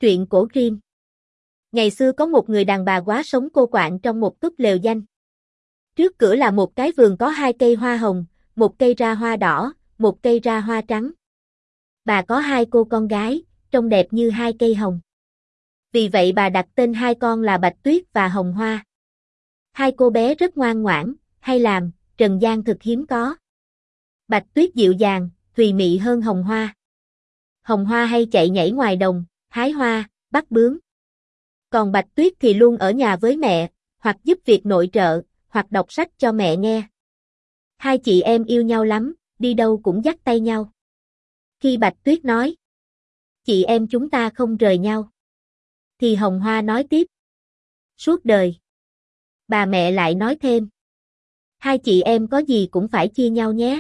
Truyện cổ Grimm. Ngày xưa có một người đàn bà quá sống cô quạnh trong một túp lều danh. Trước cửa là một cái vườn có 2 cây hoa hồng, một cây ra hoa đỏ, một cây ra hoa trắng. Bà có 2 cô con gái, trông đẹp như 2 cây hồng. Vì vậy bà đặt tên 2 con là Bạch Tuyết và Hồng Hoa. 2 cô bé rất ngoan ngoãn, hay làm, trần gian thực hiếm có. Bạch Tuyết dịu dàng, thùy mị hơn Hồng Hoa. Hồng Hoa hay chạy nhảy ngoài đồng, hái hoa, bắt bướm. Còn Bạch Tuyết thì luôn ở nhà với mẹ, hoặc giúp việc nội trợ, hoặc đọc sách cho mẹ nghe. 2 chị em yêu nhau lắm, đi đâu cũng dắt tay nhau. Khi Bạch Tuyết nói, chị em chúng ta không rời nhau, thì Hồng Hoa nói tiếp, suốt đời. Bà mẹ lại nói thêm, 2 chị em có gì cũng phải chia nhau nhé.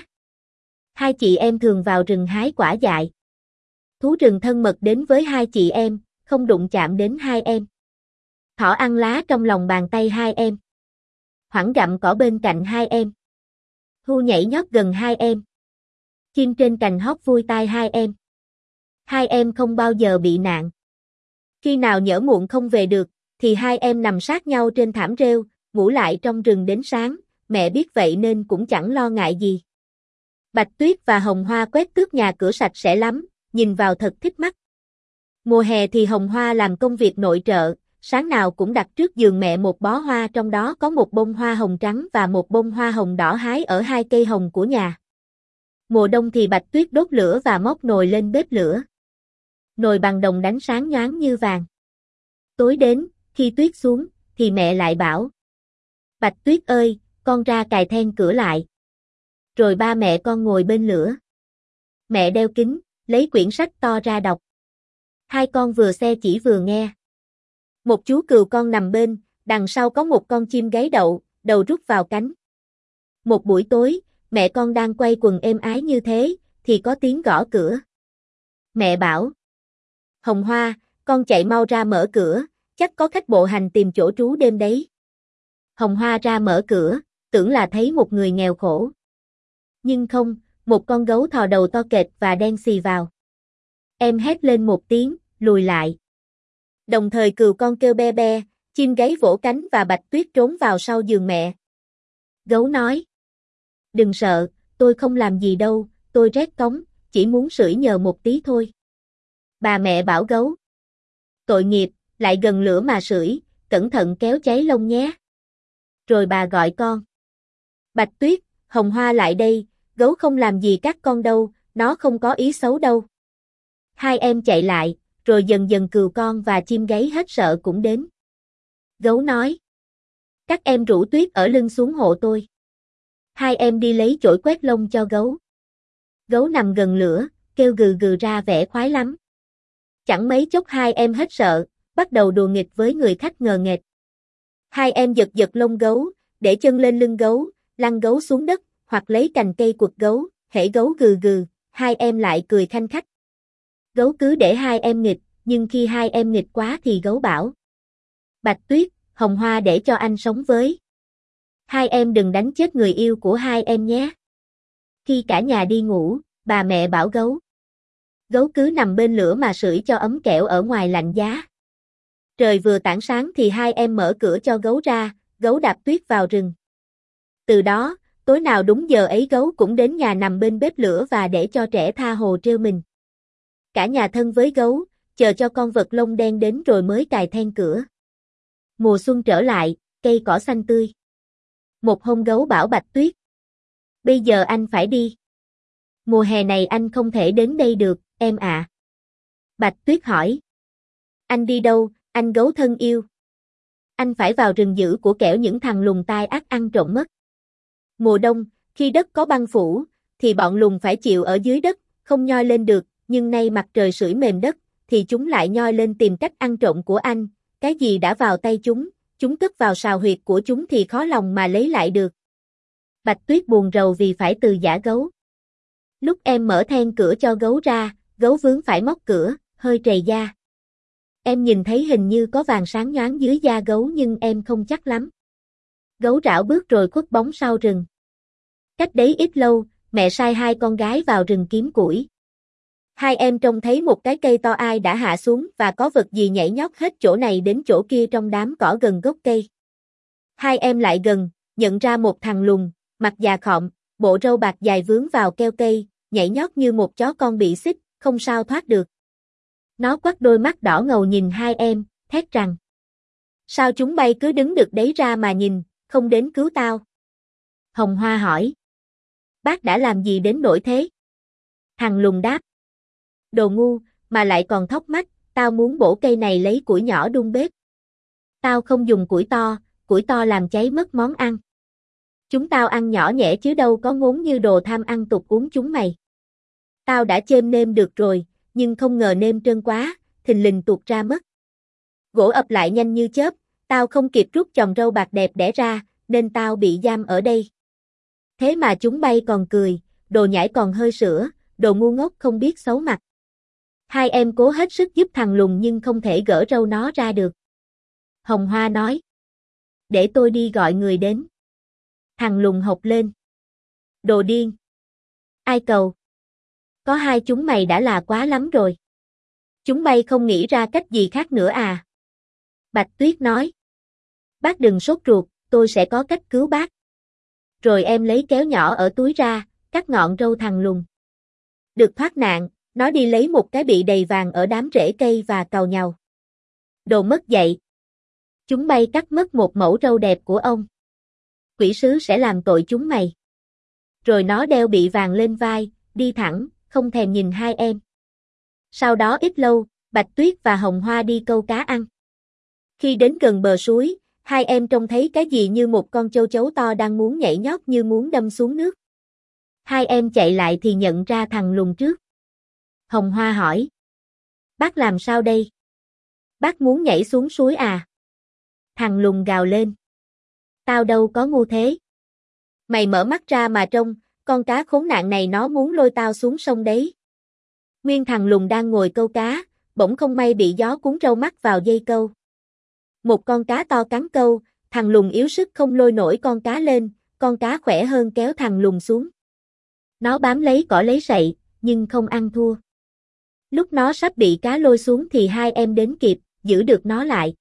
2 chị em thường vào rừng hái quả dại. Thú rừng thân mật đến với 2 chị em, không đụng chạm đến 2 em. Thỏ ăn lá trong lòng bàn tay 2 em. Hoảng gặm cỏ bên cạnh 2 em. Hươu nhảy nhót gần 2 em. Chim trên cành hót vui tai 2 em. 2 em không bao giờ bị nạn. Khi nào nhỡ muộn không về được, thì 2 em nằm sát nhau trên thảm rêu, ngủ lại trong rừng đến sáng, mẹ biết vậy nên cũng chẳng lo ngại gì. Bạch Tuyết và Hồng Hoa quét tước nhà cửa sạch sẽ lắm, nhìn vào thật thích mắt. Mùa hè thì Hồng Hoa làm công việc nội trợ, sáng nào cũng đặt trước giường mẹ một bó hoa, trong đó có một bông hoa hồng trắng và một bông hoa hồng đỏ hái ở 2 cây hồng của nhà. Mùa đông thì Bạch Tuyết đốt lửa và móc nồi lên bếp lửa. Nồi bằng đồng đánh sáng nhoáng như vàng. Tối đến, khi tuyết xuống, thì mẹ lại bảo, Bạch Tuyết ơi, con ra cài then cửa lại. Rồi ba mẹ con ngồi bên lửa. Mẹ đeo kính, lấy quyển sách to ra đọc. 2 con vừa xe chỉ vừa nghe. Một chú cừu con nằm bên, đằng sau có một con chim gáy đậu, đầu rút vào cánh. Một buổi tối, mẹ con đang quay quần êm ái như thế, thì có tiếng gõ cửa. Mẹ bảo, Hồng Hoa, con chạy mau ra mở cửa, chắc có khách bộ hành tìm chỗ trú đêm đấy. Hồng Hoa ra mở cửa, tưởng là thấy một người nghèo khổ. Nhưng không, một con gấu thò đầu to kệch và đen xì vào. Em hét lên một tiếng, lùi lại. Đồng thời cừu con kêu be be, chim gáy vỗ cánh và Bạch Tuyết trốn vào sau giường mẹ. Gấu nói, đừng sợ, tôi không làm gì đâu, tôi rét cóng, chỉ muốn sưởi nhờ một tí thôi. Bà mẹ bảo gấu, tội nghiệp, lại gần lửa mà sưởi, cẩn thận kéo cháy lông nhé. Rồi bà gọi con. Bạch Tuyết, Hồng Hoa lại đây, gấu không làm gì các con đâu, nó không có ý xấu đâu. 2 em chạy lại, rồi dần dần cừu con và chim gáy hết sợ cũng đến. Gấu nói, các em rủ Tuyết ở lưng xuống hộ tôi. 2 em đi lấy chổi quét lông cho gấu. Gấu nằm gần lửa, kêu gừ gừ ra vẻ khoái lắm. Chẳng mấy chốc 2 em hết sợ, bắt đầu đùa nghịch với người khách ngờ nghệch. 2 em giật giật lông gấu, để chân lên lưng gấu, lăn gấu xuống đất, hoặc lấy cành cây quật gấu, hễ gấu gừ gừ, 2 em lại cười khanh khách. Gấu cứ để 2 em nghịch, nhưng khi 2 em nghịch quá thì gấu bảo, Bạch Tuyết, Hồng Hoa để cho anh sống với. 2 em đừng đánh chết người yêu của 2 em nhé. Khi cả nhà đi ngủ, bà mẹ bảo gấu. Gấu cứ nằm bên lửa mà sưởi cho ấm kẻo ở ngoài lạnh giá. Trời vừa tảng sáng thì 2 em mở cửa cho gấu ra, gấu đạp Tuyết vào rừng. Từ đó, tối nào đúng giờ ấy gấu cũng đến nhà nằm bên bếp lửa và để cho trẻ tha hồ trêu mình. Cả nhà thân với gấu, chờ cho con vật lông đen đến rồi mới cài then cửa. Mùa xuân trở lại, cây cỏ xanh tươi. Một hôm gấu bảo Bạch Tuyết, bây giờ anh phải đi. Mùa hè này anh không thể đến đây được, em ạ. Bạch Tuyết hỏi, anh đi đâu, anh gấu thân yêu? Anh phải vào rừng giữ của kẻo những thằng lùn tai ác ăn trộm mất. Mùa đông, khi đất có băng phủ, thì bọn lùn phải chịu ở dưới đất, không nhoi lên được, nhưng nay mặt trời sưởi mềm đất, thì chúng lại nhoi lên tìm cách ăn trộm của anh, cái gì đã vào tay chúng cất vào sào huyệt của chúng thì khó lòng mà lấy lại được. Bạch Tuyết buồn rầu vì phải từ giã gấu. Lúc em mở then cửa cho gấu ra, gấu vướng phải móc cửa, hơi trầy da. Em nhìn thấy hình như có vàng sáng nhoáng dưới da gấu nhưng em không chắc lắm. Gấu rảo bước rồi khuất bóng sau rừng. Cách đấy ít lâu, mẹ sai 2 con gái vào rừng kiếm củi. Hai em trông thấy một cái cây to ai đã hạ xuống và có vật gì nhảy nhót hết chỗ này đến chỗ kia trong đám cỏ gần gốc cây. Hai em lại gần, nhận ra một thằng lùn, mặt già khọm, bộ râu bạc dài vướng vào keo cây, nhảy nhót như một chó con bị xích, không sao thoát được. Nó quắt đôi mắt đỏ ngầu nhìn hai em, thét rằng: sao chúng bay cứ đứng được đấy ra mà nhìn, không đến cứu tao? Hồng Hoa hỏi: bác đã làm gì đến nỗi thế? Thằng lùn đáp: đồ ngu, mà lại còn thóc mắt, tao muốn bổ cây này lấy củi nhỏ đun bếp. Tao không dùng củi to làm cháy mất món ăn. Chúng tao ăn nhỏ nhẹ chứ đâu có ngốn như đồ tham ăn tục uống chúng mày. Tao đã chêm nêm được rồi, nhưng không ngờ nêm trơn quá, thình lình tuột ra mất. Gỗ ập lại nhanh như chớp, tao không kịp rút chòm râu bạc đẹp đẽ ra, nên tao bị giam ở đây. Thế mà chúng bay còn cười, đồ nhãi còn hơi sữa, đồ ngu ngốc không biết xấu mặt. Hai em cố hết sức giúp thằng lùn nhưng không thể gỡ râu nó ra được. Hồng Hoa nói: để tôi đi gọi người đến. Thằng lùn hộc lên: đồ điên. Ai cầu? Có hai chúng mày đã là quá lắm rồi. Chúng bay không nghĩ ra cách gì khác nữa à? Bạch Tuyết nói: bác đừng sốt ruột, tôi sẽ có cách cứu bác. Rồi em lấy kéo nhỏ ở túi ra, cắt ngọn râu thằng lùn. Được thoát nạn, nó đi lấy một cái bị đầy vàng ở đám rễ cây và càu nhàu. Đồ mất dạy. Chúng bay cắt mất một mẩu râu đẹp của ông. Quỷ sứ sẽ làm tội chúng mày. Rồi nó đeo bị vàng lên vai, đi thẳng, không thèm nhìn hai em. Sau đó ít lâu, Bạch Tuyết và Hồng Hoa đi câu cá ăn. Khi đến gần bờ suối, hai em trông thấy cái gì như một con châu chấu to đang muốn nhảy nhót như muốn đâm xuống nước. Hai em chạy lại thì nhận ra thằng lùn trước. Hồng Hoa hỏi: bác làm sao đây? Bác muốn nhảy xuống suối à? Thằng lùn gào lên: tao đâu có ngu thế. Mày mở mắt ra mà trông, con cá khốn nạn này nó muốn lôi tao xuống sông đấy. Nguyên thằng lùn đang ngồi câu cá, bỗng không may bị gió cuốn râu mắc vào dây câu. Một con cá to cắn câu, thằng lùn yếu sức không lôi nổi con cá lên, con cá khỏe hơn kéo thằng lùn xuống. Nó bám lấy cỏ lấy sậy, nhưng không ăn thua. Lúc nó sắp bị cá lôi xuống thì hai em đến kịp, giữ được nó lại.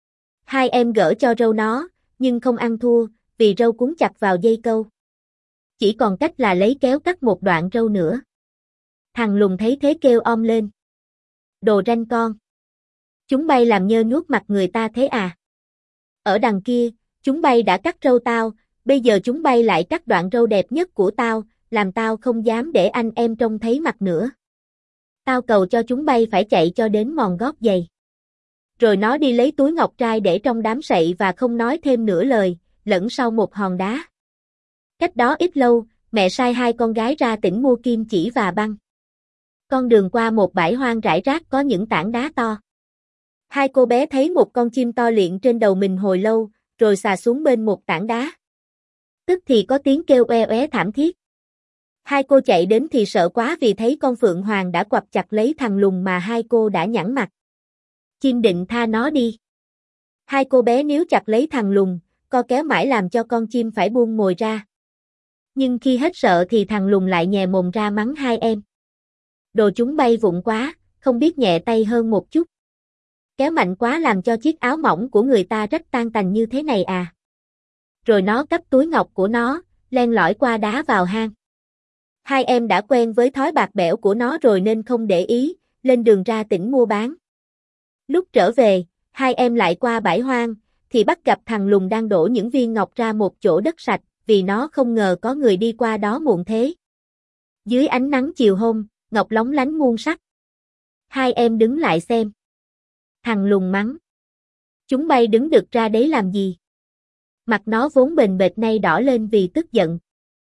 Hai em gỡ cho râu nó, nhưng không ăn thua, vì râu cuốn chặt vào dây câu. Chỉ còn cách là lấy kéo cắt một đoạn râu nữa. Thằng lùn thấy thế kêu om lên: đồ ranh con. Chúng bay làm nhơ nhuốc mặt người ta thế à? Ở đằng kia, chúng bay đã cắt râu tao, bây giờ chúng bay lại cắt đoạn râu đẹp nhất của tao, làm tao không dám để anh em trông thấy mặt nữa. Tao cầu cho chúng bay phải chạy cho đến mòn gót giày. Rồi nó đi lấy túi ngọc trai để trong đám sậy và không nói thêm nửa lời, lẫn sau một hòn đá. Cách đó ít lâu, mẹ sai hai con gái ra tỉnh mua kim chỉ và băng. Con đường qua một bãi hoang rải rác có những tảng đá to. Hai cô bé thấy một con chim to liệng trên đầu mình hồi lâu, rồi xà xuống bên một tảng đá. Tức thì có tiếng kêu oe oé thảm thiết. Hai cô chạy đến thì sợ quá vì thấy con phượng hoàng đã quặp chặt lấy thằng lùn mà hai cô đã nhẵn mặt. Chim định tha nó đi. Hai cô bé níu chặt lấy thằng lùn, co kéo mãi làm cho con chim phải buông mồi ra. Nhưng khi hết sợ thì thằng lùn lại nhè mồm ra mắng hai em: đồ chúng bay vụng quá, không biết nhẹ tay hơn một chút. Kéo mạnh quá làm cho chiếc áo mỏng của người ta rách tan tành như thế này à. Rồi nó cắp túi ngọc của nó, len lỏi qua đá vào hang. Hai em đã quen với thói bạc bẽo của nó rồi nên không để ý, lên đường ra tỉnh mua bán. Lúc trở về, hai em lại qua bãi hoang, thì bắt gặp thằng lùn đang đổ những viên ngọc ra một chỗ đất sạch, vì nó không ngờ có người đi qua đó muộn thế. Dưới ánh nắng chiều hôm, ngọc lóng lánh muôn sắc. Hai em đứng lại xem. Thằng lùn mắng: chúng bay đứng đực ra đấy làm gì? Mặt nó vốn bềnh bệt nay đỏ lên vì tức giận.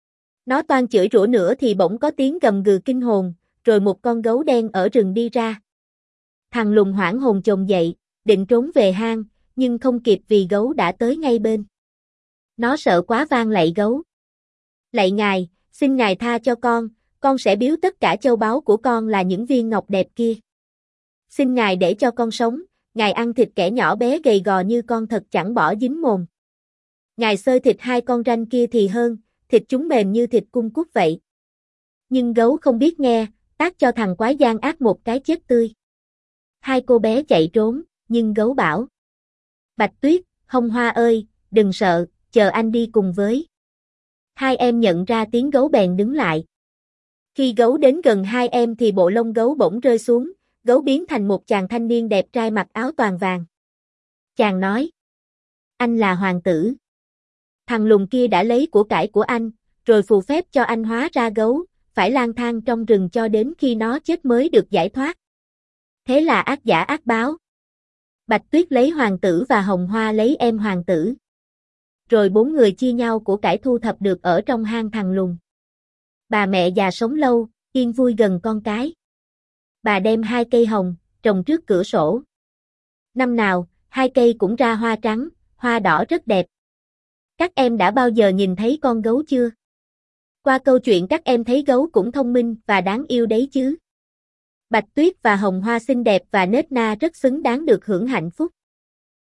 Nó toan chửi rủa nữa thì bỗng có tiếng gầm gừ kinh hồn, rồi một con gấu đen ở rừng đi ra. Thằng lùn hoảng hồn chồm dậy, định trốn về hang, nhưng không kịp vì gấu đã tới ngay bên. Nó sợ quá van lạy gấu: lạy ngài, xin ngài tha cho con sẽ biếu tất cả châu báu của con là những viên ngọc đẹp kia. Xin ngài để cho con sống, ngài ăn thịt kẻ nhỏ bé gầy gò như con thật chẳng bỏ dính mồm. Ngài xơi thịt hai con ranh kia thì hơn, thịt chúng mềm như thịt cung cút vậy. Nhưng gấu không biết nghe, Tác cho thằng quái gian ác một cái chết tươi. Hai cô bé chạy trốn, nhưng gấu bảo. Bạch Tuyết, Hồng Hoa ơi, đừng sợ, chờ anh đi cùng với. Hai em nhận ra tiếng gấu bèn đứng lại. Khi gấu đến gần hai em thì bộ lông gấu bỗng rơi xuống, gấu biến thành một chàng thanh niên đẹp trai mặc áo toàn vàng. Chàng nói, anh là hoàng tử. Thằng lùn kia đã lấy của cải của anh, rồi phù phép cho anh hóa ra gấu, phải lang thang trong rừng cho đến khi nó chết mới được giải thoát. Thế là ác giả ác báo. Bạch Tuyết lấy hoàng tử và Hồng Hoa lấy em hoàng tử. Rồi bốn người chia nhau của cải thu thập được ở trong hang thằng lùn. Bà mẹ già sống lâu, yên vui gần con cái. Bà đem 2 cây hồng, trồng trước cửa sổ. Năm nào, 2 cây cũng ra hoa trắng, hoa đỏ rất đẹp. Các em đã bao giờ nhìn thấy con gấu chưa? Qua câu chuyện các em thấy gấu cũng thông minh và đáng yêu đấy chứ. Bạch Tuyết và Hồng Hoa xinh đẹp và nết na rất xứng đáng được hưởng hạnh phúc.